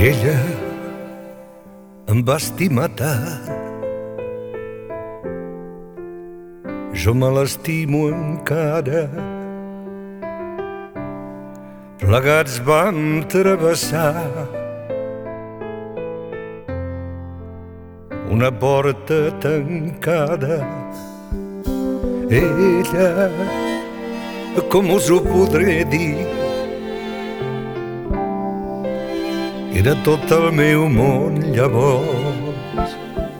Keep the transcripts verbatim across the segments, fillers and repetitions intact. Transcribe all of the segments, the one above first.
Ella em va estimar tant, jo me l'estimo encara. Plegats vam travessar una porta tancada. Ella, com us ho podré dir, era tot el meu món llavors.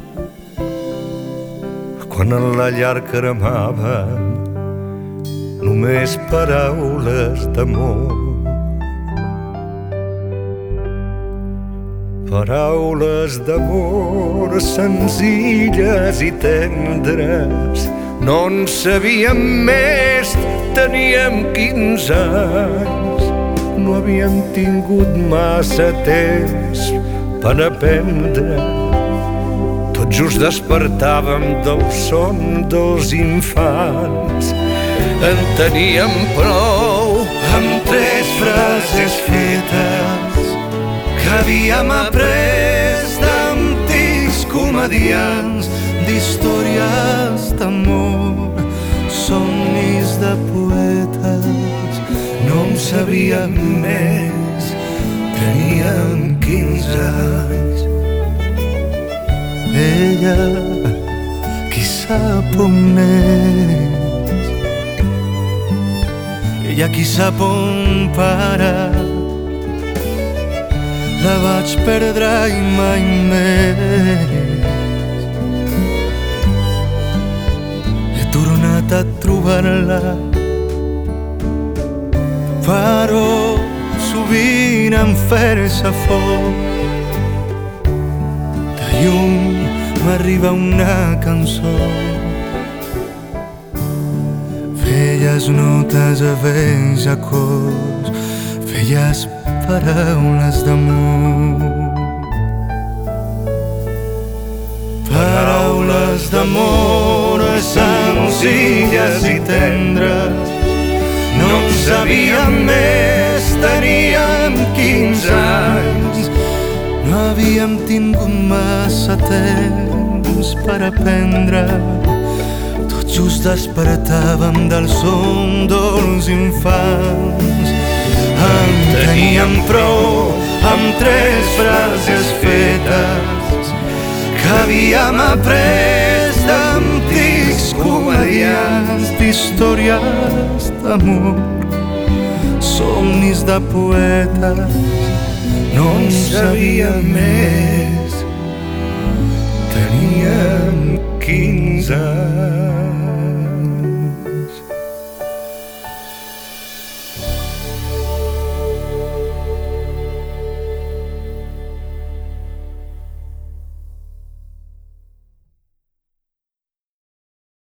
Quan en la llar cremaven només paraules d'amor, paraules d'amor senzilles i tendres. No en sabíem més, teníem quinze anys, no havíem tingut massa temps per aprendre. Tot just despertàvem del son dels infants. En teníem prou amb tres frases fetes que havíem après d'antics comedians, d'històries d'amor, somnis de poetes. No en sabíem més, teníem quinze anys. Ella, qui sap on és, ella qui sap on parar. La vaig perdre i mai més he tornat a trobar-la, però sovint em fer-se foc. De lluny m'arriba una cançó, velles notes a vells acords, velles paraules d'amor. Paraules d'amor senzilles i tendres. No en sabíem més, teníem quinze anys. No havíem tingut massa temps per aprendre. Tot just despertàvem del son dels infants. En teníem prou amb tres frases fetes que havíem après d'antics comedians, d'històries d'amor, somnis de poetes. No en sabíem més, teníem quinze anys.